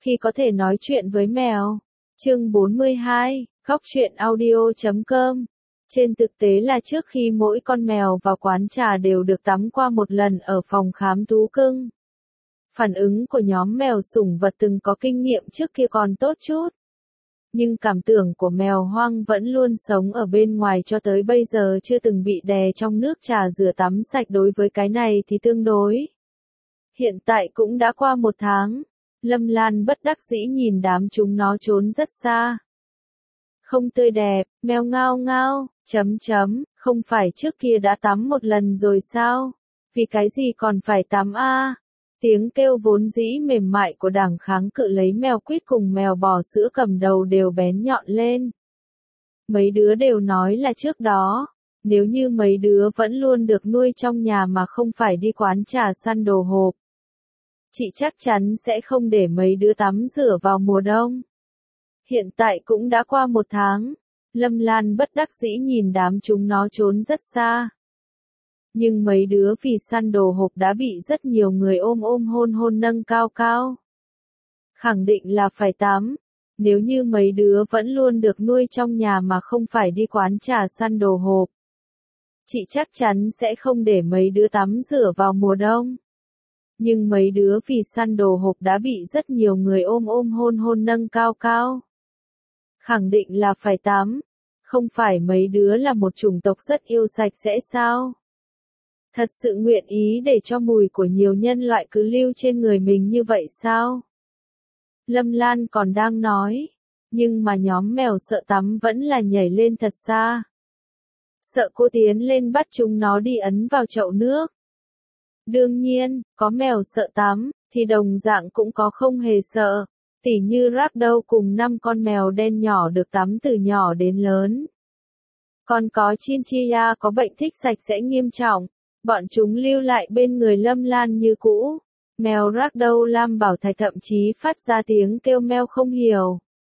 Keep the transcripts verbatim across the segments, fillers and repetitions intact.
Khi có thể nói chuyện với mèo. Chương bốn mươi hai, khóc chuyện audio chấm com. Trên thực tế là trước khi mỗi con mèo vào quán trà đều được tắm qua một lần ở phòng khám thú cưng. Phản ứng của nhóm mèo sủng vật từng có kinh nghiệm trước kia còn tốt chút. Nhưng cảm tưởng của mèo hoang vẫn luôn sống ở bên ngoài cho tới bây giờ chưa từng bị đè trong nước trà rửa tắm sạch, đối với cái này thì tương đối. Hiện tại cũng đã qua một tháng. Lâm Lan bất đắc dĩ nhìn đám chúng nó trốn rất xa. Không tươi đẹp, mèo ngao ngao, chấm chấm, không phải trước kia đã tắm một lần rồi sao? Vì cái gì còn phải tắm a? Tiếng kêu vốn dĩ mềm mại của đảng kháng cự lấy mèo quýt cùng mèo bò sữa cầm đầu đều bén nhọn lên. Mấy đứa đều nói là trước đó, nếu như mấy đứa vẫn luôn được nuôi trong nhà mà không phải đi quán trà săn đồ hộp, chị chắc chắn sẽ không để mấy đứa tắm rửa vào mùa đông. Hiện tại cũng đã qua một tháng, Lâm Lan bất đắc dĩ nhìn đám chúng nó trốn rất xa. Nhưng mấy đứa vì săn đồ hộp đã bị rất nhiều người ôm ôm hôn hôn nâng cao cao. Khẳng định là phải tắm, nếu như mấy đứa vẫn luôn được nuôi trong nhà mà không phải đi quán trà săn đồ hộp, chị chắc chắn sẽ không để mấy đứa tắm rửa vào mùa đông. Nhưng mấy đứa vì săn đồ hộp đã bị rất nhiều người ôm ôm hôn hôn nâng cao cao. Khẳng định là phải tắm, không phải mấy đứa là một chủng tộc rất yêu sạch sẽ sao? Thật sự nguyện ý để cho mùi của nhiều nhân loại cứ lưu trên người mình như vậy sao? Lâm Lan còn đang nói, nhưng mà nhóm mèo sợ tắm vẫn là nhảy lên thật xa. Sợ cô tiến lên bắt chúng nó đi ấn vào chậu nước. Đương nhiên, có mèo sợ tắm, thì đồng dạng cũng có không hề sợ. Tỉ như Ragdoll cùng năm con mèo đen nhỏ được tắm từ nhỏ đến lớn. Còn có Chinchilla có bệnh thích sạch sẽ nghiêm trọng. Bọn chúng lưu lại bên người Lâm Lan như cũ. Mèo Ragdoll Lam Bảo Thạch thậm chí phát ra tiếng kêu meo không hiểu.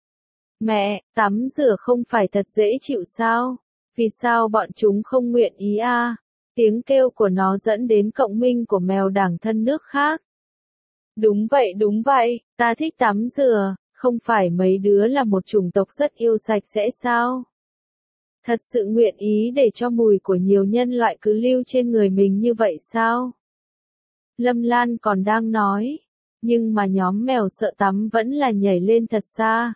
Mẹ, tắm rửa không phải thật dễ chịu sao? Vì sao bọn chúng không nguyện ý a? À? Tiếng kêu của nó dẫn đến cộng minh của mèo đảng thân nước khác. Đúng vậy đúng vậy, ta thích tắm rửa, không phải mấy đứa là một chủng tộc rất yêu sạch sẽ sao? Thật sự nguyện ý để cho mùi của nhiều nhân loại cứ lưu trên người mình như vậy sao? Lâm Lan còn đang nói, nhưng mà nhóm mèo sợ tắm vẫn là nhảy lên thật xa.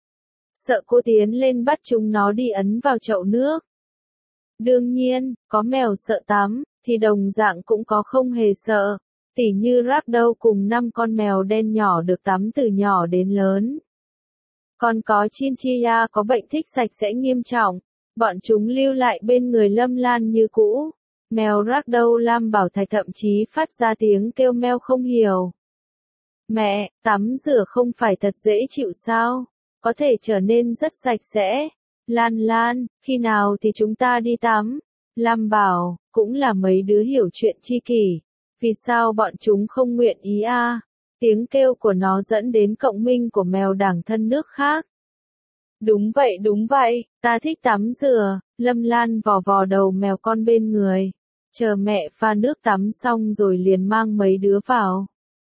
Sợ cô tiến lên bắt chúng nó đi ấn vào chậu nước. Đương nhiên, có mèo sợ tắm, thì đồng dạng cũng có không hề sợ. Tỉ như Ragdoll cùng năm con mèo đen nhỏ được tắm từ nhỏ đến lớn. Còn có Chinchilla có bệnh thích sạch sẽ nghiêm trọng. Bọn chúng lưu lại bên người Lâm Lan như cũ. Mèo Ragdoll Lam Bảo Thạch thậm chí phát ra tiếng kêu meo không hiểu. Mẹ, tắm rửa không phải thật dễ chịu sao? Có thể trở nên rất sạch sẽ. Lan Lan, khi nào thì chúng ta đi tắm? Lam bảo, cũng là mấy đứa hiểu chuyện chi kỷ. Vì sao bọn chúng không nguyện ý a? À? Tiếng kêu của nó dẫn đến cộng minh của mèo đảng thân nước khác. Đúng vậy đúng vậy, ta thích tắm rửa. Lâm Lan vò vò đầu mèo con bên người. Chờ mẹ pha nước tắm xong rồi liền mang mấy đứa vào.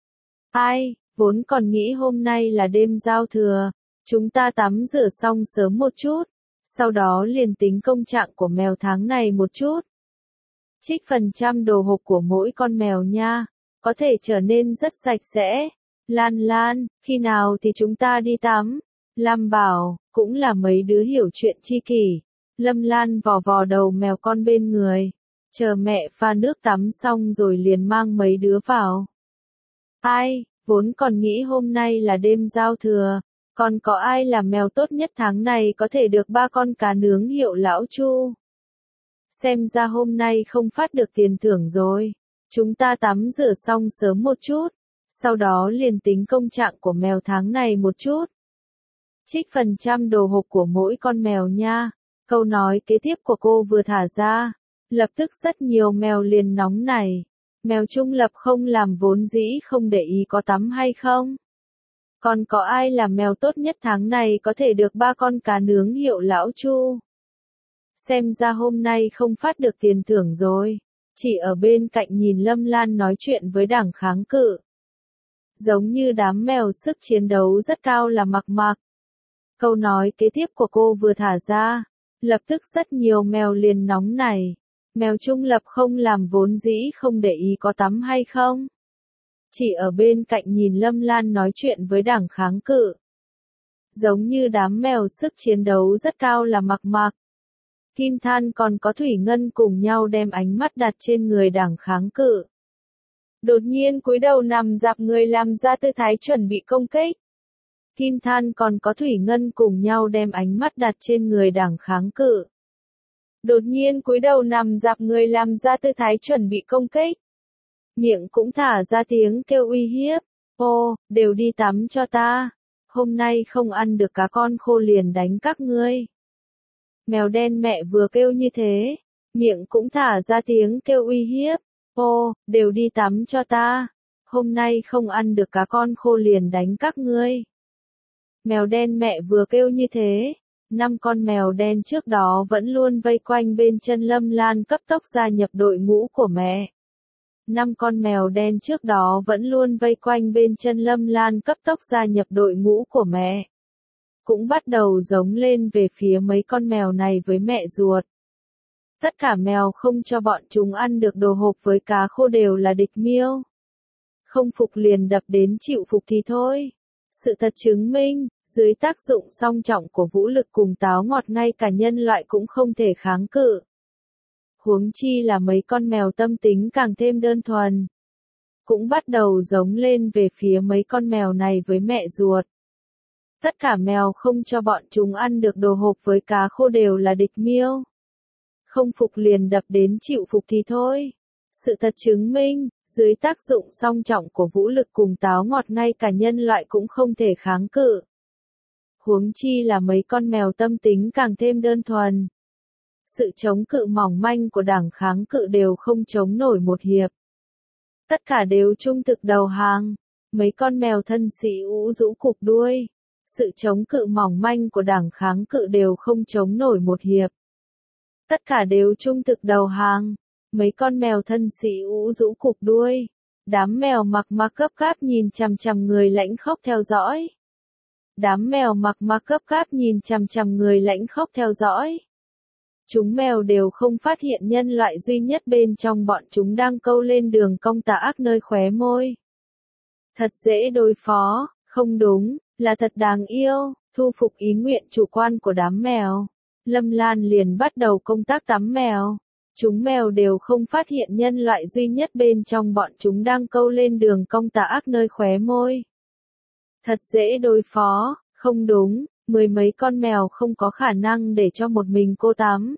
Ai, vốn còn nghĩ hôm nay là đêm giao thừa. Chúng ta tắm rửa xong sớm một chút. Sau đó liền tính công trạng của mèo tháng này một chút. Trích phần trăm đồ hộp của mỗi con mèo nha. Có thể trở nên rất sạch sẽ. Lan Lan, khi nào thì chúng ta đi tắm? Lam bảo, cũng là mấy đứa hiểu chuyện chi kỷ. Lâm Lan vò vò đầu mèo con bên người. Chờ mẹ pha nước tắm xong rồi liền mang mấy đứa vào. Ai, vốn còn nghĩ hôm nay là đêm giao thừa. Còn có ai là mèo tốt nhất tháng này có thể được ba con cá nướng hiệu Lão Chu? Xem ra hôm nay không phát được tiền thưởng rồi. Chúng ta tắm rửa xong sớm một chút. Sau đó liền tính công trạng của mèo tháng này một chút. Trích phần trăm đồ hộp của mỗi con mèo nha. Câu nói kế tiếp của cô vừa thả ra. Lập tức rất nhiều mèo liền nóng này. Mèo trung lập không làm vốn dĩ không để ý có tắm hay không? Còn có ai là mèo tốt nhất tháng này có thể được ba con cá nướng hiệu Lão Chu? Xem ra hôm nay không phát được tiền thưởng rồi. Chỉ ở bên cạnh nhìn Lâm Lan nói chuyện với đảng kháng cự. Giống như đám mèo sức chiến đấu rất cao là Mặc Mặc. Câu nói kế tiếp của cô vừa thả ra, lập tức rất nhiều mèo liền nóng nảy. Mèo trung lập không làm vốn dĩ không để ý có tắm hay không. Chỉ ở bên cạnh nhìn Lâm Lan nói chuyện với Đảng kháng cự. Giống như đám mèo sức chiến đấu rất cao là Mặc Mặc. Kim Than còn có Thủy Ngân cùng nhau đem ánh mắt đặt trên người Đảng kháng cự. Đột nhiên cúi đầu nằm dạp người làm ra tư thái chuẩn bị công kích. Kim Than còn có Thủy Ngân cùng nhau đem ánh mắt đặt trên người Đảng kháng cự. Đột nhiên cúi đầu nằm dạp người làm ra tư thái chuẩn bị công kích. Miệng cũng thả ra tiếng kêu uy hiếp. Ô, đều đi tắm cho ta. Hôm nay không ăn được cá con khô liền đánh các ngươi. Mèo đen mẹ vừa kêu như thế. Miệng cũng thả ra tiếng kêu uy hiếp. Ô, đều đi tắm cho ta. Hôm nay không ăn được cá con khô liền đánh các ngươi. Mèo đen mẹ vừa kêu như thế. Năm con mèo đen trước đó vẫn luôn vây quanh bên chân Lâm Lan cấp tốc gia nhập đội ngũ của mẹ. Năm con mèo đen trước đó vẫn luôn vây quanh bên chân Lâm Lan cấp tốc gia nhập đội ngũ của mẹ. Cũng bắt đầu giống lên về phía mấy con mèo này với mẹ ruột. Tất cả mèo không cho bọn chúng ăn được đồ hộp với cá khô đều là địch miêu. Không phục liền đập đến chịu phục thì thôi. Sự thật chứng minh, dưới tác dụng song trọng của vũ lực cùng táo ngọt ngay cả nhân loại cũng không thể kháng cự. Huống chi là mấy con mèo tâm tính càng thêm đơn thuần. Cũng bắt đầu giống lên về phía mấy con mèo này với mẹ ruột. Tất cả mèo không cho bọn chúng ăn được đồ hộp với cá khô đều là địch miêu. Không phục liền đập đến chịu phục thì thôi. Sự thật chứng minh, dưới tác dụng song trọng của vũ lực cùng táo ngọt ngay cả nhân loại cũng không thể kháng cự. Huống chi là mấy con mèo tâm tính càng thêm đơn thuần. Sự chống cự mỏng manh của Đảng kháng cự đều không chống nổi một hiệp. Tất cả đều trung thực đầu hàng. Mấy con mèo thân sĩ ú rũ cụp đuôi. Sự chống cự mỏng manh của Đảng kháng cự đều không chống nổi một hiệp. Tất cả đều trung thực đầu hàng. Mấy con mèo thân sĩ ú rũ cụp đuôi. Đám mèo Mặc Mặc gấp gáp nhìn chằm chằm người lãnh khốc theo dõi. Đám mèo Mặc Mặc gấp gáp nhìn chằm chằm người lãnh khốc theo dõi. Chúng mèo đều không phát hiện nhân loại duy nhất bên trong bọn chúng đang câu lên đường cong tà ác nơi khóe môi. Thật dễ đối phó, không đúng, là thật đáng yêu, thu phục ý nguyện chủ quan của đám mèo. Lâm Lan liền bắt đầu công tác tắm mèo. Chúng mèo đều không phát hiện nhân loại duy nhất bên trong bọn chúng đang câu lên đường cong tà ác nơi khóe môi. Thật dễ đối phó, không đúng, mười mấy con mèo không có khả năng để cho một mình cô tắm.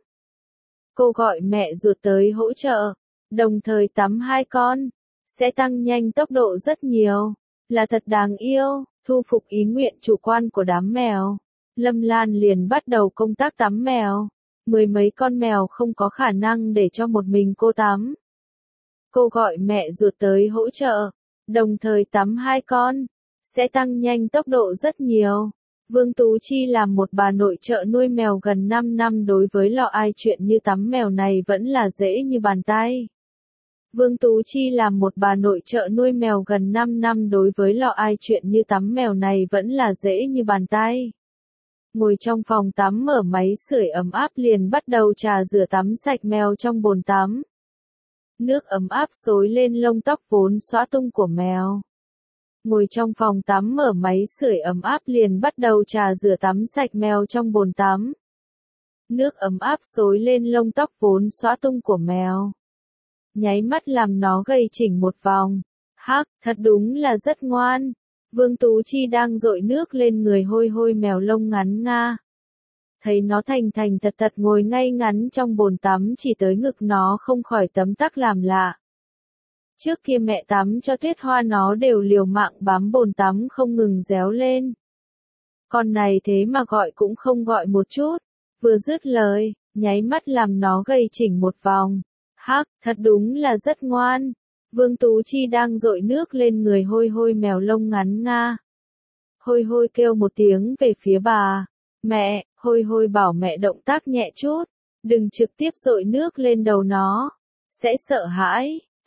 Cô gọi mẹ ruột tới hỗ trợ, đồng thời tắm hai con, sẽ tăng nhanh tốc độ rất nhiều, là thật đáng yêu, thu phục ý nguyện chủ quan của đám mèo. Lâm Lan liền bắt đầu công tác tắm mèo. Mười mấy con mèo không có khả năng để cho một mình cô tắm. Cô gọi mẹ ruột tới hỗ trợ, đồng thời tắm hai con, sẽ tăng nhanh tốc độ rất nhiều. Vương Tú Chi làm một bà nội trợ nuôi mèo gần năm năm đối với lọ ai chuyện như tắm mèo này vẫn là dễ như bàn tay. Vương Tú Chi làm một bà nội trợ nuôi mèo gần năm năm đối với lọ ai chuyện như tắm mèo này vẫn là dễ như bàn tay. Ngồi trong phòng tắm mở máy sưởi ấm áp liền bắt đầu trà rửa tắm sạch mèo trong bồn tắm. Nước ấm áp xối lên lông tóc vốn xõa tung của mèo. Ngồi trong phòng tắm mở máy sưởi ấm áp liền bắt đầu trà rửa tắm sạch mèo trong bồn tắm. Nước ấm áp xối lên lông tóc vốn xõa tung của mèo. Nháy mắt làm nó gầy chỉnh một vòng. Hắc, thật đúng là rất ngoan. Vương Tú Chi đang dội nước lên người hôi hôi mèo lông ngắn nga. Thấy nó thành thành thật thật ngồi ngay ngắn trong bồn tắm chỉ tới ngực nó không khỏi tấm tắc làm lạ. Trước kia mẹ tắm cho Tuyết Hoa nó đều liều mạng bám bồn tắm không ngừng réo lên. Con này thế mà gọi cũng không gọi một chút. Vừa dứt lời, nháy mắt làm nó gầy chỉnh một vòng. Hắc, thật đúng là rất ngoan. Vương Tú Chi đang dội nước lên người hôi hôi mèo lông ngắn nga. Hôi hôi kêu một tiếng về phía bà. Mẹ, hôi hôi bảo mẹ động tác nhẹ chút. Đừng trực tiếp dội nước lên đầu nó. Sẽ sợ hãi.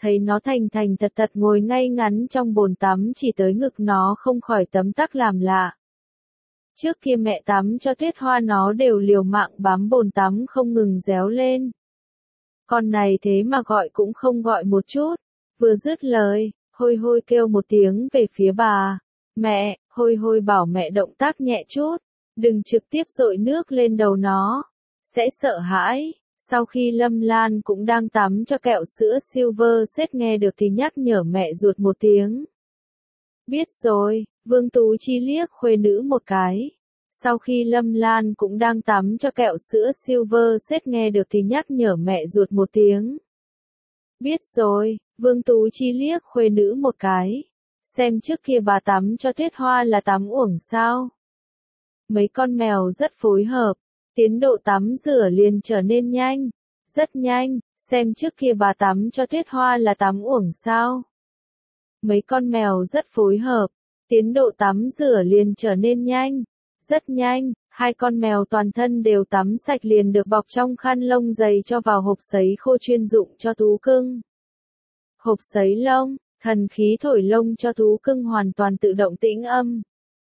thấy nó thành thành thật thật ngồi ngay ngắn trong bồn tắm chỉ tới ngực nó không khỏi tấm tắc làm lạ. Trước kia mẹ tắm cho Tuyết Hoa nó đều liều mạng bám bồn tắm không ngừng réo lên. Con này thế mà gọi cũng không gọi một chút. Vừa dứt lời, Hôi Hôi kêu một tiếng về phía bà. Mẹ, Hôi Hôi bảo mẹ động tác nhẹ chút, đừng trực tiếp dội nước lên đầu nó, sẽ sợ hãi. Sau khi Lâm Lan cũng đang tắm cho kẹo sữa Silver Set nghe được thì nhắc nhở mẹ ruột một tiếng. Biết rồi, Vương Tú Chi liếc khuê nữ một cái. Sau khi Lâm Lan cũng đang tắm cho kẹo sữa Silver Set nghe được thì nhắc nhở mẹ ruột một tiếng. Biết rồi, Vương Tú Chi liếc khuê nữ một cái. Xem trước kia bà tắm cho Tuyết Hoa là tắm uổng sao. Mấy con mèo rất phối hợp, tiến độ tắm rửa liền trở nên nhanh, rất nhanh, xem trước kia bà tắm cho Tuyết Hoa là tắm uổng sao. Mấy con mèo rất phối hợp, tiến độ tắm rửa liền trở nên nhanh, rất nhanh, hai con mèo toàn thân đều tắm sạch liền được bọc trong khăn lông dày cho vào hộp sấy khô chuyên dụng cho thú cưng. Hộp sấy lông, thần khí thổi lông cho thú cưng hoàn toàn tự động tĩnh âm.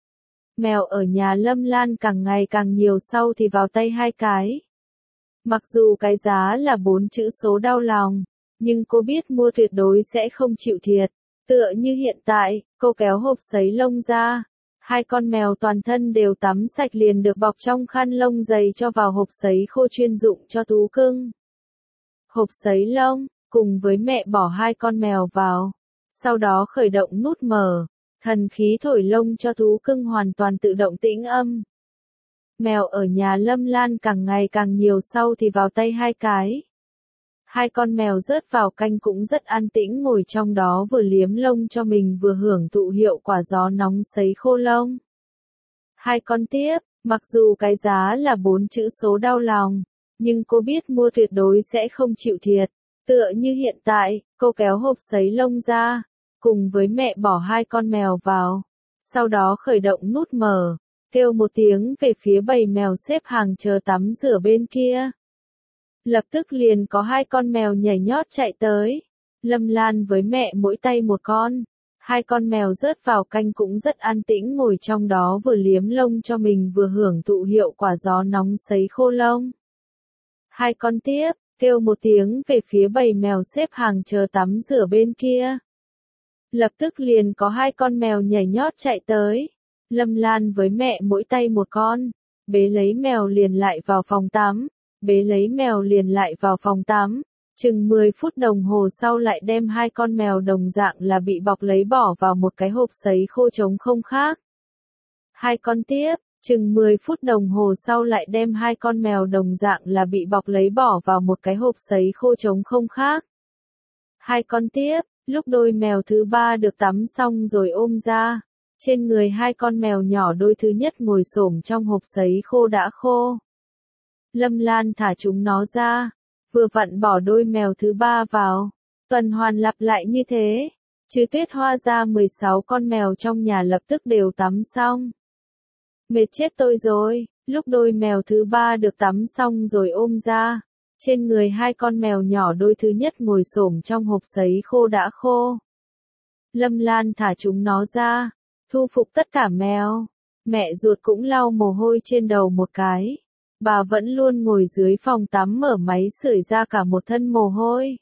Mèo ở nhà Lâm Lan càng ngày càng nhiều sau thì vào tay hai cái. Mặc dù cái giá là bốn chữ số đau lòng, nhưng cô biết mua tuyệt đối sẽ không chịu thiệt. Tựa như hiện tại, cô kéo hộp sấy lông ra. Hai con mèo toàn thân đều tắm sạch liền được bọc trong khăn lông dày cho vào hộp sấy khô chuyên dụng cho thú cưng. Hộp sấy lông, cùng với mẹ bỏ hai con mèo vào. Sau đó khởi động nút mở. Thần khí thổi lông cho thú cưng hoàn toàn tự động tĩnh âm. Mèo ở nhà Lâm Lan càng ngày càng nhiều sau thì vào tay hai cái. Hai con mèo rớt vào canh cũng rất an tĩnh ngồi trong đó vừa liếm lông cho mình vừa hưởng thụ hiệu quả gió nóng sấy khô lông. Hai con tiếp, mặc dù cái giá là bốn chữ số đau lòng, nhưng cô biết mua tuyệt đối sẽ không chịu thiệt. Tựa như hiện tại, cô kéo hộp sấy lông ra, cùng với mẹ bỏ hai con mèo vào. Sau đó khởi động nút mở, kêu một tiếng về phía bầy mèo xếp hàng chờ tắm rửa bên kia. Lập tức liền có hai con mèo nhảy nhót chạy tới. Lâm Lan với mẹ mỗi tay một con. Hai con mèo rớt vào canh cũng rất an tĩnh ngồi trong đó vừa liếm lông cho mình vừa hưởng thụ hiệu quả gió nóng sấy khô lông. Hai con tiếp, kêu một tiếng về phía bầy mèo xếp hàng chờ tắm rửa bên kia. Lập tức liền có hai con mèo nhảy nhót chạy tới. Lâm Lan với mẹ mỗi tay một con. Bế lấy mèo liền lại vào phòng tắm. Bế lấy mèo liền lại vào phòng tắm. Chừng mười phút đồng hồ sau lại đem hai con mèo đồng dạng là bị bọc lấy bỏ vào một cái hộp sấy khô trống không khác. Hai con tiếp, chừng mười phút đồng hồ sau lại đem hai con mèo đồng dạng là bị bọc lấy bỏ vào một cái hộp sấy khô trống không khác. Hai con tiếp, lúc đôi mèo thứ ba được tắm xong rồi ôm ra. Trên người hai con mèo nhỏ đôi thứ nhất ngồi xổm trong hộp sấy khô đã khô. Lâm Lan thả chúng nó ra, vừa vặn bỏ đôi mèo thứ ba vào. Tuần hoàn lặp lại như thế, trừ Tuyết Hoa ra mười sáu con mèo trong nhà lập tức đều tắm xong. Mệt chết tôi rồi, lúc đôi mèo thứ ba được tắm xong rồi ôm ra. Trên người hai con mèo nhỏ đôi thứ nhất ngồi xổm trong hộp sấy khô đã khô. Lâm Lan thả chúng nó ra, thu phục tất cả mèo. Mẹ ruột cũng lau mồ hôi trên đầu một cái. Bà vẫn luôn ngồi dưới phòng tắm mở máy sưởi ra cả một thân mồ hôi.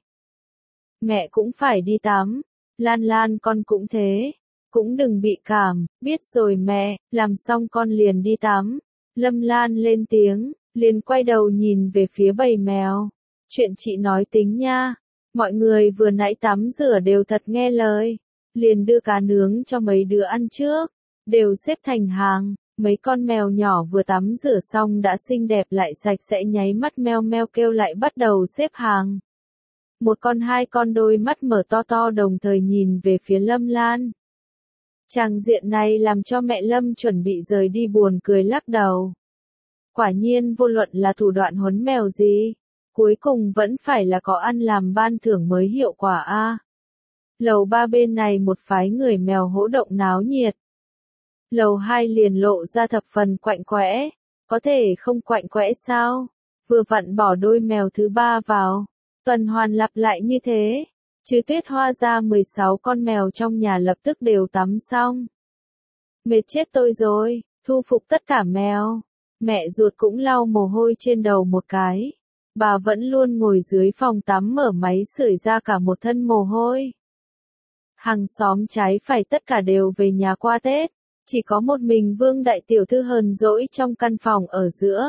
Mẹ cũng phải đi tắm. Lan Lan con cũng thế. Cũng đừng bị cảm, biết rồi mẹ, làm xong con liền đi tắm. Lâm Lan lên tiếng, liền quay đầu nhìn về phía bầy mèo. Chuyện chị nói tính nha. Mọi người vừa nãy tắm rửa đều thật nghe lời. Liền đưa cá nướng cho mấy đứa ăn trước. Đều xếp thành hàng. Mấy con mèo nhỏ vừa tắm rửa xong đã xinh đẹp lại sạch sẽ nháy mắt meo meo kêu lại bắt đầu xếp hàng. Một con hai con đôi mắt mở to to đồng thời nhìn về phía Lâm Lan. Tràng diện này làm cho mẹ Lâm chuẩn bị rời đi buồn cười lắc đầu. Quả nhiên vô luận là thủ đoạn huấn mèo gì, cuối cùng vẫn phải là có ăn làm ban thưởng mới hiệu quả a. Lầu ba bên này một phái người mèo hỗ động náo nhiệt. Lầu hai liền lộ ra thập phần quạnh quẽ, có thể không quạnh quẽ sao? Vừa vặn bỏ đôi mèo thứ ba vào, tuần hoàn lặp lại như thế. Chứ Tuyết Hoa ra mười sáu con mèo trong nhà lập tức đều tắm xong. Mệt chết tôi rồi, thu phục tất cả mèo. Mẹ ruột cũng lau mồ hôi trên đầu một cái. Bà vẫn luôn ngồi dưới phòng tắm mở máy sưởi ra cả một thân mồ hôi. Hàng xóm trái phải tất cả đều về nhà qua Tết. Chỉ có một mình Vương đại tiểu thư hờn dỗi trong căn phòng ở giữa.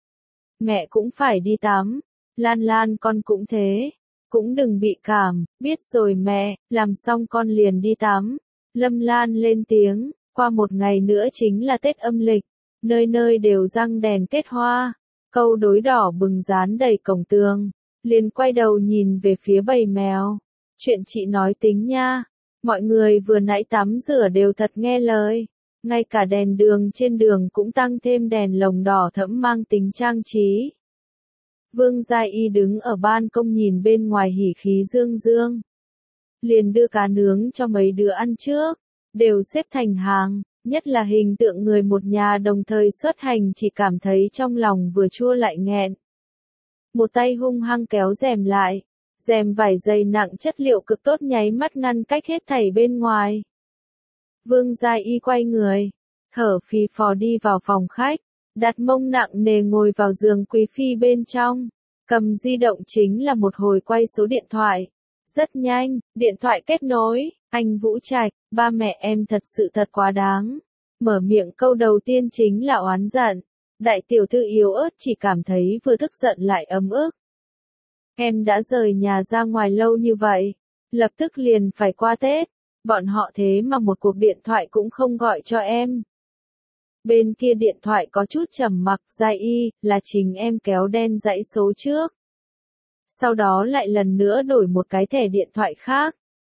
Mẹ cũng phải đi tắm. Lan Lan con cũng thế. Cũng đừng bị cảm, biết rồi mẹ, làm xong con liền đi tắm. Lâm Lan lên tiếng, qua một ngày nữa chính là Tết âm lịch. Nơi nơi đều răng đèn kết hoa. Câu đối đỏ bừng dán đầy cổng tường. Liền quay đầu nhìn về phía bầy mèo. Chuyện chị nói tính nha. Mọi người vừa nãy tắm rửa đều thật nghe lời. Ngay cả đèn đường trên đường cũng tăng thêm đèn lồng đỏ thẫm mang tính trang trí. Vương Gia Y đứng ở ban công nhìn bên ngoài hỉ khí dương dương. Liền đưa cá nướng cho mấy đứa ăn trước. Đều xếp thành hàng, nhất là hình tượng người một nhà đồng thời xuất hành chỉ cảm thấy trong lòng vừa chua lại nghẹn. Một tay hung hăng kéo rèm lại. Rèm vải dày nặng chất liệu cực tốt nháy mắt ngăn cách hết thảy bên ngoài. Vương Gia Y quay người, thở phì phò đi vào phòng khách, đặt mông nặng nề ngồi vào giường quý phi bên trong, cầm di động chính là một hồi quay số điện thoại. Rất nhanh, điện thoại kết nối, anh Vũ Trạch, ba mẹ em thật sự thật quá đáng. Mở miệng câu đầu tiên chính là oán giận. Đại tiểu thư yếu ớt chỉ cảm thấy vừa tức giận lại ấm ức. Em đã rời nhà ra ngoài lâu như vậy, lập tức liền phải qua Tết, bọn họ thế mà một cuộc điện thoại cũng không gọi cho em. Bên kia điện thoại có chút trầm mặc. Gia Y, là chính em kéo đen dãy số trước. Sau đó lại lần nữa đổi một cái thẻ điện thoại khác.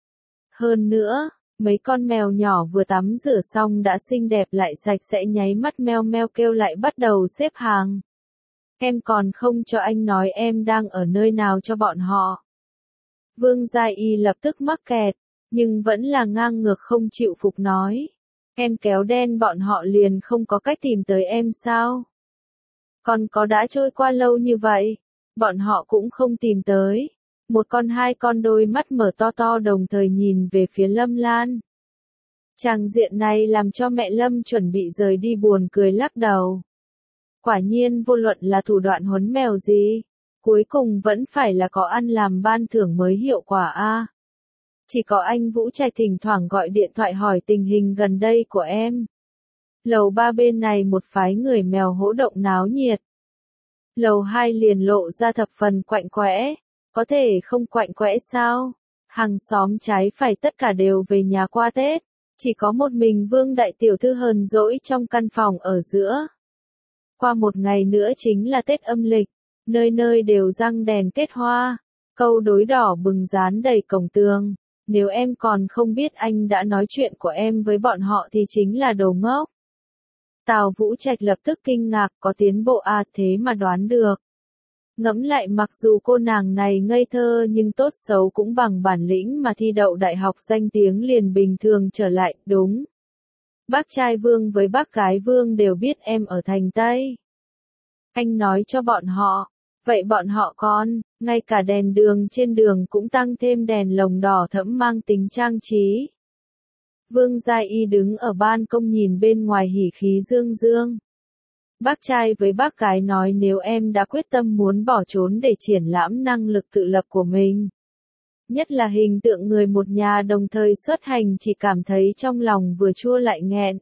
Hơn nữa, mấy con mèo nhỏ vừa tắm rửa xong đã xinh đẹp lại sạch sẽ nháy mắt meo meo kêu lại bắt đầu xếp hàng. Em còn không cho anh nói em đang ở nơi nào cho bọn họ. Vương Gia Y lập tức mắc kẹt, nhưng vẫn là ngang ngược không chịu phục nói. Em kéo đen bọn họ liền không có cách tìm tới em sao? Còn có đã trôi qua lâu như vậy, bọn họ cũng không tìm tới. Một con hai con đôi mắt mở to to đồng thời nhìn về phía Lâm Lan. Tràng diện này làm cho mẹ Lâm chuẩn bị rời đi buồn cười lắc đầu. Quả nhiên vô luận là thủ đoạn huấn mèo gì, cuối cùng vẫn phải là có ăn làm ban thưởng mới hiệu quả a. Chỉ có anh Vũ Trạch thỉnh thoảng gọi điện thoại hỏi tình hình gần đây của em. Lầu ba bên này một phái người mèo hỗ động náo nhiệt. Lầu hai liền lộ ra thập phần quạnh quẽ. Có thể không quạnh quẽ sao? Hàng xóm trái phải tất cả đều về nhà qua Tết. Chỉ có một mình Vương đại tiểu thư hờn dỗi trong căn phòng ở giữa. Qua một ngày nữa chính là Tết âm lịch. Nơi nơi đều răng đèn kết hoa. Câu đối đỏ bừng dán đầy cổng tường. Nếu em còn không biết anh đã nói chuyện của em với bọn họ thì chính là đồ ngốc. Tào Vũ Trạch lập tức kinh ngạc, có tiến bộ à, thế mà đoán được. Ngẫm lại mặc dù cô nàng này ngây thơ nhưng tốt xấu cũng bằng bản lĩnh mà thi đậu đại học danh tiếng liền bình thường trở lại, đúng. Bác trai Vương với bác gái Vương đều biết em ở thành Tây. Anh nói cho bọn họ, vậy bọn họ còn, ngay cả đèn đường trên đường cũng tăng thêm đèn lồng đỏ thẫm mang tính trang trí. Vương Gia Y đứng ở ban công nhìn bên ngoài hỉ khí dương dương. Bác trai với bác gái nói nếu em đã quyết tâm muốn bỏ trốn để triển lãm năng lực tự lập của mình. Nhất là hình tượng người một nhà đồng thời xuất hành chỉ cảm thấy trong lòng vừa chua lại nghẹn.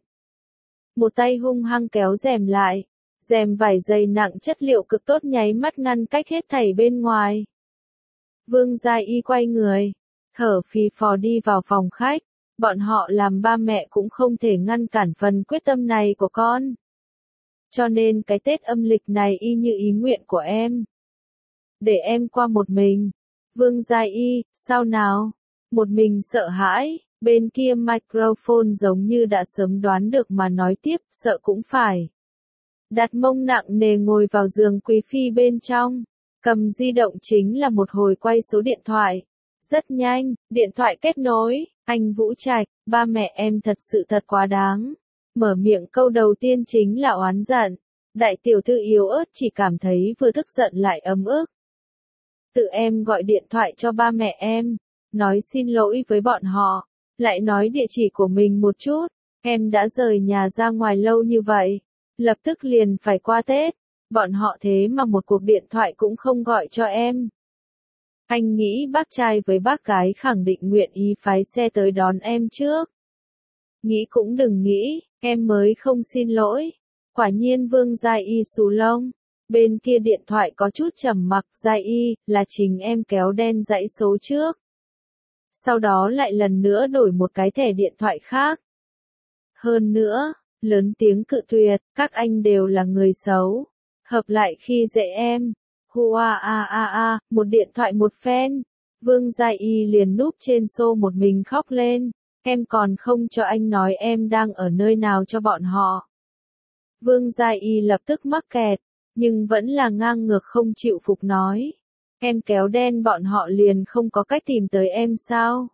Một tay hung hăng kéo rèm lại. Rèm vải dày nặng chất liệu cực tốt nháy mắt ngăn cách hết thảy bên ngoài. Vương Gia Y quay người, thở phì phò đi vào phòng khách. Bọn họ làm ba mẹ cũng không thể ngăn cản phần quyết tâm này của con. Cho nên cái Tết âm lịch này y như ý nguyện của em. Để em qua một mình. Vương Gia Y, sao nào? Một mình sợ hãi, bên kia microphone giống như đã sớm đoán được mà nói tiếp, sợ cũng phải. Đặt mông nặng nề ngồi vào giường quý phi bên trong, cầm di động chính là một hồi quay số điện thoại. Rất nhanh, điện thoại kết nối, anh Vũ Trạch, ba mẹ em thật sự thật quá đáng. Mở miệng câu đầu tiên chính là oán giận. Đại tiểu thư yếu ớt chỉ cảm thấy vừa tức giận lại ấm ức. Tự em gọi điện thoại cho ba mẹ em. nói xin lỗi với bọn họ, lại nói địa chỉ của mình một chút, em đã rời nhà ra ngoài lâu như vậy, lập tức liền phải qua Tết, bọn họ thế mà một cuộc điện thoại cũng không gọi cho em. Anh nghĩ bác trai với bác gái khẳng định nguyện ý phái xe tới đón em trước. Nghĩ cũng đừng nghĩ, em mới không xin lỗi. Quả nhiên Vương Gia Y xù lông. Bên kia điện thoại có chút trầm mặc, Gia Y, là chính em kéo đen dãy số trước. Sau đó lại lần nữa đổi một cái thẻ điện thoại khác. Hơn nữa, lớn tiếng cự tuyệt, các anh đều là người xấu. Hợp lại khi dễ em. Hua a a a, một điện thoại một phen. Vương Gia Y liền núp trên xô một mình khóc lên. Em còn không cho anh nói em đang ở nơi nào cho bọn họ. Vương Gia Y lập tức mắc kẹt, nhưng vẫn là ngang ngược không chịu phục nói. Em kéo đen bọn họ liền không có cách tìm tới em sao?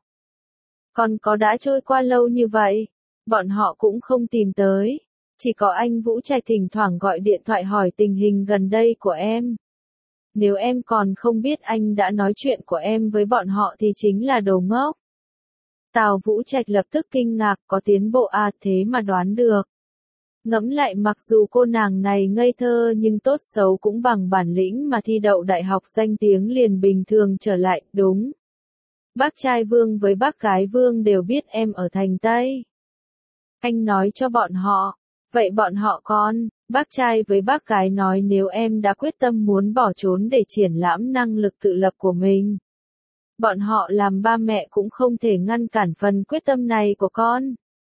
Còn có đã trôi qua lâu như vậy, bọn họ cũng không tìm tới. Chỉ có anh Vũ Trạch thỉnh thoảng gọi điện thoại hỏi tình hình gần đây của em. Nếu em còn không biết anh đã nói chuyện của em với bọn họ thì chính là đồ ngốc. Tào Vũ Trạch lập tức kinh ngạc, có tiến bộ à, thế mà đoán được. Ngẫm lại mặc dù cô nàng này ngây thơ nhưng tốt xấu cũng bằng bản lĩnh mà thi đậu đại học danh tiếng liền bình thường trở lại, đúng. Bác trai Vương với bác gái Vương đều biết em ở thành Tây. Anh nói cho bọn họ, vậy bọn họ con, bác trai với bác gái nói nếu em đã quyết tâm muốn bỏ trốn để triển lãm năng lực tự lập của mình. Bọn họ làm ba mẹ cũng không thể ngăn cản phần quyết tâm này của con.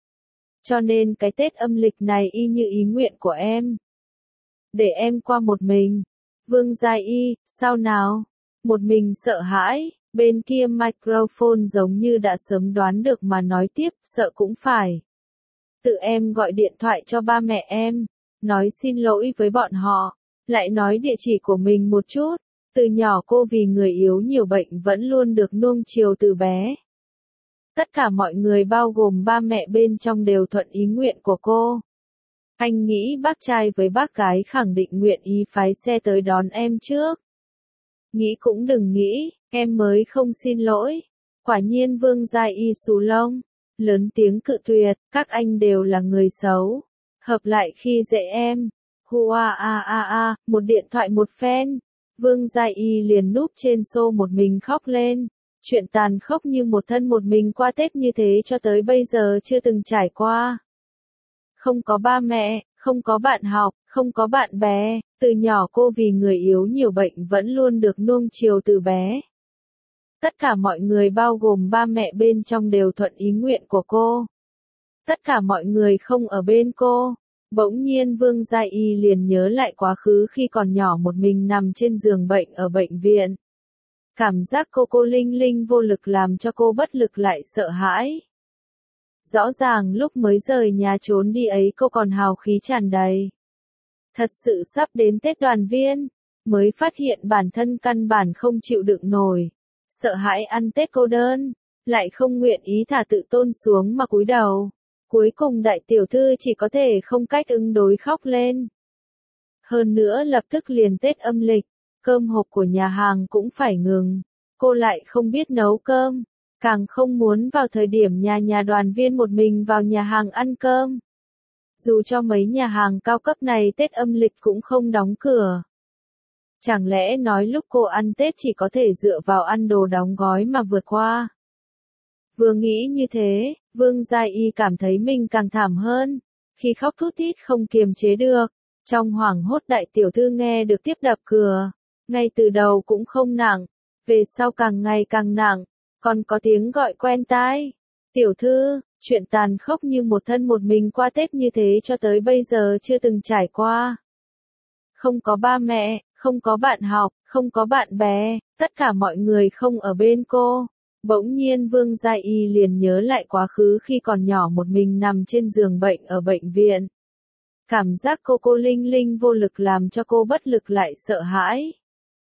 Cho nên cái Tết âm lịch này y như ý nguyện của em. Để em qua một mình. Vương Gia Y, sao nào? Một mình sợ hãi, bên kia microphone giống như đã sớm đoán được mà nói tiếp, sợ cũng phải. Tự em gọi điện thoại cho ba mẹ em, nói xin lỗi với bọn họ, lại nói địa chỉ của mình một chút. Từ nhỏ cô vì người yếu nhiều bệnh vẫn luôn được nuông chiều từ bé. Tất cả mọi người bao gồm ba mẹ bên trong đều thuận ý nguyện của cô. Anh nghĩ bác trai với bác gái khẳng định nguyện ý phái xe tới đón em trước. Nghĩ cũng đừng nghĩ, em mới không xin lỗi. Quả nhiên Vương Gia Y xù lông. Lớn tiếng cự tuyệt, các anh đều là người xấu. Hợp lại khi dễ em. Hua a a a, một điện thoại một phen. Vương Gia Y liền núp trên xô một mình khóc lên. Chuyện tàn khốc như một thân một mình qua Tết như thế cho tới bây giờ chưa từng trải qua. Không có ba mẹ, không có bạn học, không có bạn bè, từ nhỏ cô vì người yếu nhiều bệnh vẫn luôn được nuông chiều từ bé. Tất cả mọi người bao gồm ba mẹ bên trong đều thuận ý nguyện của cô. Tất cả mọi người không ở bên cô. Bỗng nhiên Vương Gia Y liền nhớ lại quá khứ khi còn nhỏ một mình nằm trên giường bệnh ở bệnh viện. Cảm giác cô cô linh linh vô lực làm cho cô bất lực lại sợ hãi. Rõ ràng lúc mới rời nhà trốn đi ấy cô còn hào khí tràn đầy. Thật sự sắp đến Tết đoàn viên, mới phát hiện bản thân căn bản không chịu đựng nổi. Sợ hãi ăn Tết cô đơn, lại không nguyện ý thả tự tôn xuống mà cúi đầu. Cuối cùng đại tiểu thư chỉ có thể không cách ứng đối khóc lên. Hơn nữa lập tức liền Tết âm lịch, cơm hộp của nhà hàng cũng phải ngừng. Cô lại không biết nấu cơm, càng không muốn vào thời điểm nhà nhà đoàn viên một mình vào nhà hàng ăn cơm. Dù cho mấy nhà hàng cao cấp này Tết âm lịch cũng không đóng cửa. Chẳng lẽ nói lúc cô ăn Tết chỉ có thể dựa vào ăn đồ đóng gói mà vượt qua? Vừa nghĩ như thế, Vương Gia Y cảm thấy mình càng thảm hơn. Khi khóc thút thít không kiềm chế được, trong hoảng hốt đại tiểu thư nghe được tiếp đập cửa. Ngay từ đầu cũng không nặng, về sau càng ngày càng nặng, còn có tiếng gọi quen tai. Tiểu thư, chuyện tàn khốc như một thân một mình qua Tết như thế cho tới bây giờ chưa từng trải qua. Không có ba mẹ, không có bạn học, không có bạn bè, tất cả mọi người không ở bên cô. Bỗng nhiên Vương Gia Y liền nhớ lại quá khứ khi còn nhỏ một mình nằm trên giường bệnh ở bệnh viện. Cảm giác cô cô linh linh vô lực làm cho cô bất lực lại sợ hãi.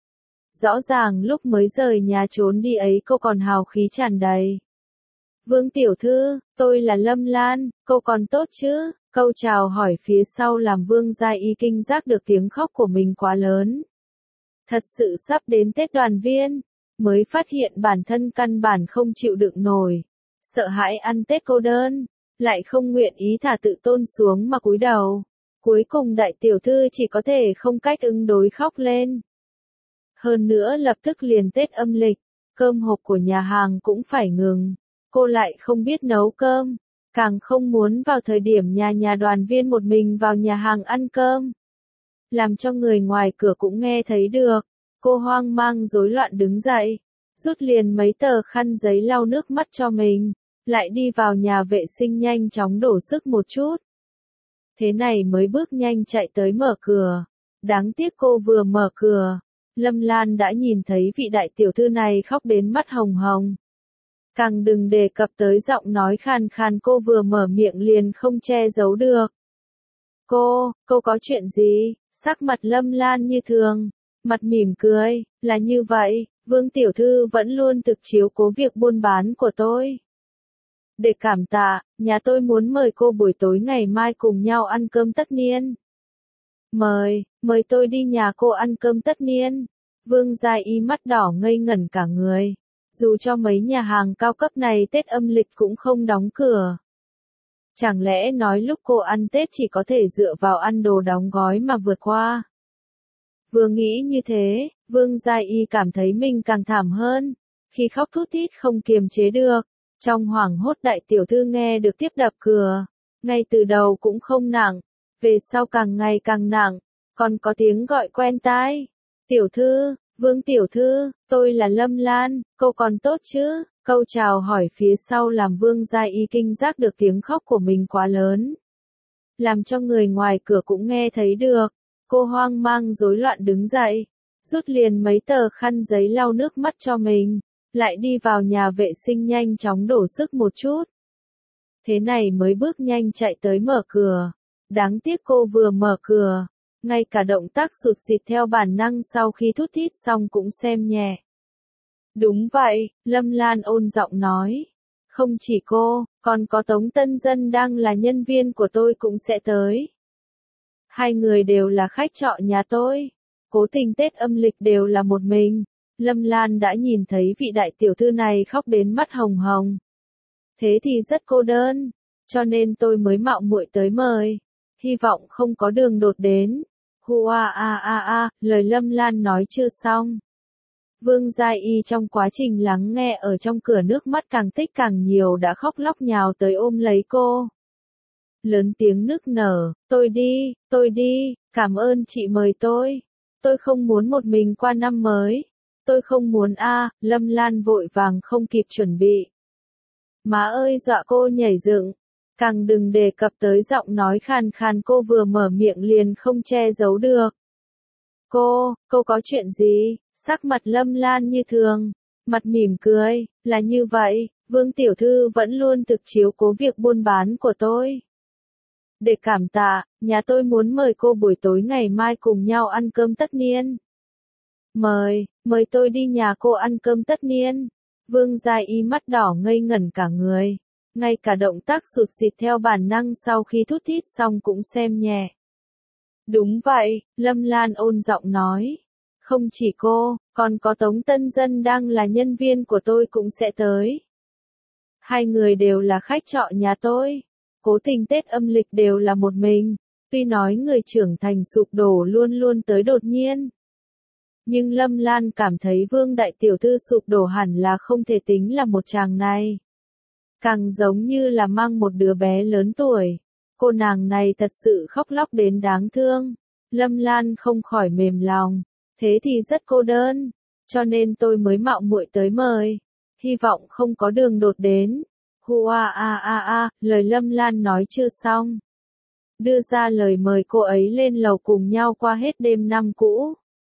Rõ ràng lúc mới rời nhà trốn đi ấy cô còn hào khí tràn đầy. Vương tiểu thư, tôi là Lâm Lan, cô còn tốt chứ? Câu chào hỏi phía sau làm Vương Gia Y kinh giác được tiếng khóc của mình quá lớn. Thật sự sắp đến Tết đoàn viên, mới phát hiện bản thân căn bản không chịu đựng nổi. Sợ hãi ăn Tết cô đơn, lại không nguyện ý thả tự tôn xuống mà cúi đầu. Cuối cùng đại tiểu thư chỉ có thể không cách ứng đối khóc lên. Hơn nữa lập tức liền Tết âm lịch, cơm hộp của nhà hàng cũng phải ngừng. Cô lại không biết nấu cơm, càng không muốn vào thời điểm nhà nhà đoàn viên một mình vào nhà hàng ăn cơm. Làm cho người ngoài cửa cũng nghe thấy được. Cô hoang mang rối loạn đứng dậy, rút liền mấy tờ khăn giấy lau nước mắt cho mình, lại đi vào nhà vệ sinh nhanh chóng đổ sức một chút. Thế này mới bước nhanh chạy tới mở cửa. Đáng tiếc cô vừa mở cửa, Lâm Lan đã nhìn thấy vị đại tiểu thư này khóc đến mắt hồng hồng. Càng đừng đề cập tới giọng nói khàn khàn cô vừa mở miệng liền không che giấu được. Cô, cô có chuyện gì? Sắc mặt Lâm Lan như thường, mặt mỉm cười, là như vậy, Vương tiểu thư vẫn luôn thực chiếu cố việc buôn bán của tôi. Để cảm tạ, nhà tôi muốn mời cô buổi tối ngày mai cùng nhau ăn cơm tất niên. Mời, mời tôi đi nhà cô ăn cơm tất niên. Vương Gia Y mắt đỏ ngây ngẩn cả người. Dù cho mấy nhà hàng cao cấp này Tết âm lịch cũng không đóng cửa. Chẳng lẽ nói lúc cô ăn Tết chỉ có thể dựa vào ăn đồ đóng gói mà vượt qua? Vừa nghĩ như thế, Vương Gia Y cảm thấy mình càng thảm hơn. Khi khóc thút thít không kiềm chế được, trong hoảng hốt đại tiểu thư nghe được tiếp đập cửa. Ngay từ đầu cũng không nặng, về sau càng ngày càng nặng, còn có tiếng gọi quen tai. Tiểu thư, Vương tiểu thư, tôi là Lâm Lan, cô còn tốt chứ? Câu chào hỏi phía sau làm Vương Gia Y kinh giác được tiếng khóc của mình quá lớn. Làm cho người ngoài cửa cũng nghe thấy được. Cô hoang mang rối loạn đứng dậy, rút liền mấy tờ khăn giấy lau nước mắt cho mình, lại đi vào nhà vệ sinh nhanh chóng đổ sức một chút. Thế này mới bước nhanh chạy tới mở cửa. Đáng tiếc cô vừa mở cửa, ngay cả động tác sụt sịt theo bản năng sau khi thút thít xong cũng xem nhẹ. Đúng vậy, Lâm Lan ôn giọng nói. Không chỉ cô, còn có Tống Tân Dân đang là nhân viên của tôi cũng sẽ tới. Hai người đều là khách trọ nhà tôi. Cố tình Tết âm lịch đều là một mình. Lâm Lan đã nhìn thấy vị đại tiểu thư này khóc đến mắt hồng hồng. Thế thì rất cô đơn, cho nên tôi mới mạo muội tới mời. Hy vọng không có đường đột đến. Hua a a a, lời Lâm Lan nói chưa xong. Vương Gia Y trong quá trình lắng nghe ở trong cửa nước mắt càng tích càng nhiều đã khóc lóc nhào tới ôm lấy cô. Lớn tiếng nức nở, tôi đi, tôi đi, cảm ơn chị mời tôi. Tôi không muốn một mình qua năm mới. Tôi không muốn a, à, Lâm Lan vội vàng không kịp chuẩn bị. Má ơi dọa cô nhảy dựng. Càng đừng đề cập tới giọng nói khàn khàn cô vừa mở miệng liền không che giấu được. Cô, cô có chuyện gì? Sắc mặt Lâm Lan như thường, mặt mỉm cười, là như vậy, Vương tiểu thư vẫn luôn thực chiếu cố việc buôn bán của tôi. Để cảm tạ, nhà tôi muốn mời cô buổi tối ngày mai cùng nhau ăn cơm tất niên. Mời, mời tôi đi nhà cô ăn cơm tất niên. Vương Gia Y mắt đỏ ngây ngẩn cả người. Ngay cả động tác sụt sịt theo bản năng sau khi thút thít xong cũng xem nhẹ. Đúng vậy, Lâm Lan ôn giọng nói. Không chỉ cô, còn có Tống Tân Dân đang là nhân viên của tôi cũng sẽ tới. Hai người đều là khách trọ nhà tôi. Cố tình Tết âm lịch đều là một mình. Tuy nói người trưởng thành sụp đổ luôn luôn tới đột nhiên. Nhưng Lâm Lan cảm thấy Vương đại tiểu thư sụp đổ hẳn là không thể tính là một chàng này. Càng giống như là mang một đứa bé lớn tuổi. Cô nàng này thật sự khóc lóc đến đáng thương. Lâm Lan không khỏi mềm lòng. Thế thì rất cô đơn. Cho nên tôi mới mạo muội tới mời. Hy vọng không có đường đột đến. Hua a a a, lời Lâm Lan nói chưa xong. Đưa ra lời mời cô ấy lên lầu cùng nhau qua hết đêm năm cũ.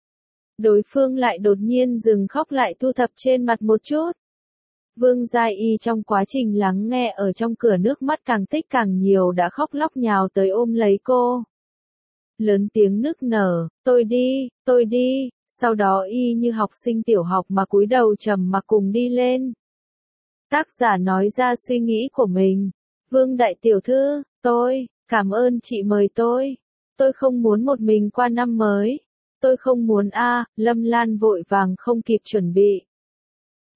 Đối phương lại đột nhiên dừng khóc lại thu thập trên mặt một chút. Vương Gia Y trong quá trình lắng nghe ở trong cửa nước mắt càng tích càng nhiều đã khóc lóc nhào tới ôm lấy cô. Lớn tiếng nức nở, tôi đi, tôi đi, sau đó y như học sinh tiểu học mà cúi đầu trầm mặc cùng đi lên. Tác giả nói ra suy nghĩ của mình. Vương đại tiểu thư, tôi, cảm ơn chị mời tôi. Tôi không muốn một mình qua năm mới. Tôi không muốn a, à, Lâm Lan vội vàng không kịp chuẩn bị.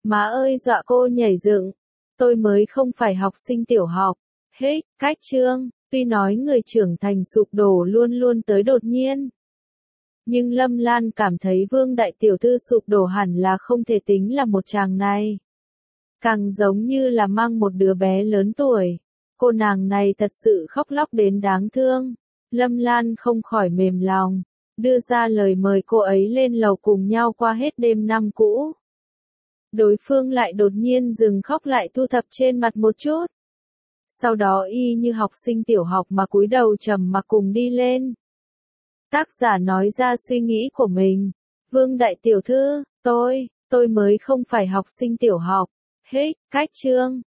Má ơi dọa cô nhảy dựng. Tôi mới không phải học sinh tiểu học. Hết, cách chương, tuy nói người trưởng thành sụp đổ luôn luôn tới đột nhiên. Nhưng Lâm Lan cảm thấy Vương đại tiểu thư sụp đổ hẳn là không thể tính là một chàng này. Càng giống như là mang một đứa bé lớn tuổi. Cô nàng này thật sự khóc lóc đến đáng thương. Lâm Lan không khỏi mềm lòng, đưa ra lời mời cô ấy lên lầu cùng nhau qua hết đêm năm cũ. Đối phương lại đột nhiên dừng khóc lại thu thập trên mặt một chút. Sau đó y như học sinh tiểu học mà cúi đầu trầm mặc cùng đi lên. Tác giả nói ra suy nghĩ của mình. Vương đại tiểu thư, tôi, tôi mới không phải học sinh tiểu học. Hết, cách chương.